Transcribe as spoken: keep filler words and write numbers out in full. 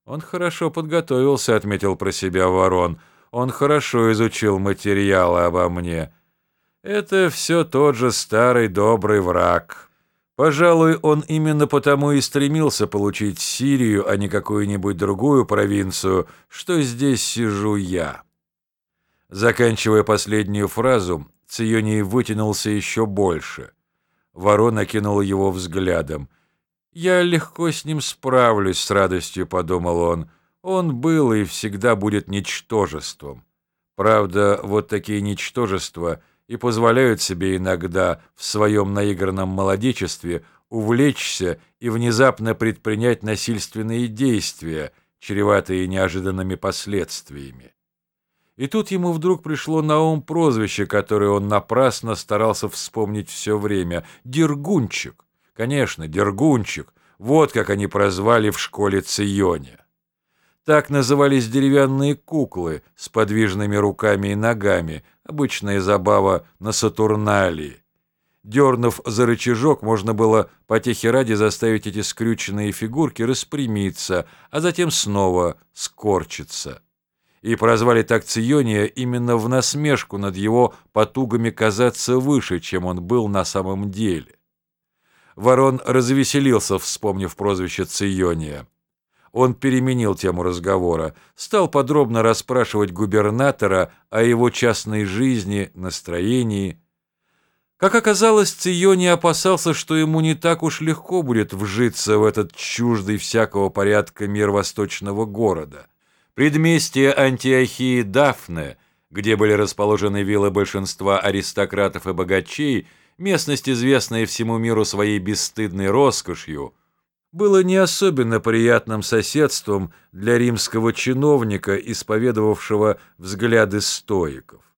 «Он хорошо подготовился», — отметил про себя Ворон. «Он хорошо изучил материалы обо мне. Это все тот же старый добрый враг. Пожалуй, он именно потому и стремился получить Сирию, а не какую-нибудь другую провинцию, что здесь сижу я». Заканчивая последнюю фразу, Ционий вытянулся еще больше. Ворон окинул его взглядом. «Я легко с ним справлюсь, с радостью», — подумал он. «Он был и всегда будет ничтожеством. Правда, вот такие ничтожества и позволяют себе иногда в своем наигранном молодечестве увлечься и внезапно предпринять насильственные действия, чреватые неожиданными последствиями». И тут ему вдруг пришло на ум прозвище, которое он напрасно старался вспомнить все время — Дергунчик. Конечно, Дергунчик. Вот как они прозвали в школе Циония. Так назывались деревянные куклы с подвижными руками и ногами, обычная забава на Сатурналии. Дернув за рычажок, можно было потехи ради заставить эти скрюченные фигурки распрямиться, а затем снова скорчиться. И прозвали так Циония именно в насмешку над его потугами казаться выше, чем он был на самом деле. Ворон развеселился, вспомнив прозвище Циония. Он переменил тему разговора, стал подробно расспрашивать губернатора о его частной жизни, настроении. Как оказалось, Ционий опасался, что ему не так уж легко будет вжиться в этот чуждый всякого порядка мир восточного города. Предместье Антиохии Дафне, где были расположены виллы большинства аристократов и богачей, местность, известная всему миру своей бесстыдной роскошью, было не особенно приятным соседством для римского чиновника, исповедовавшего взгляды стоиков.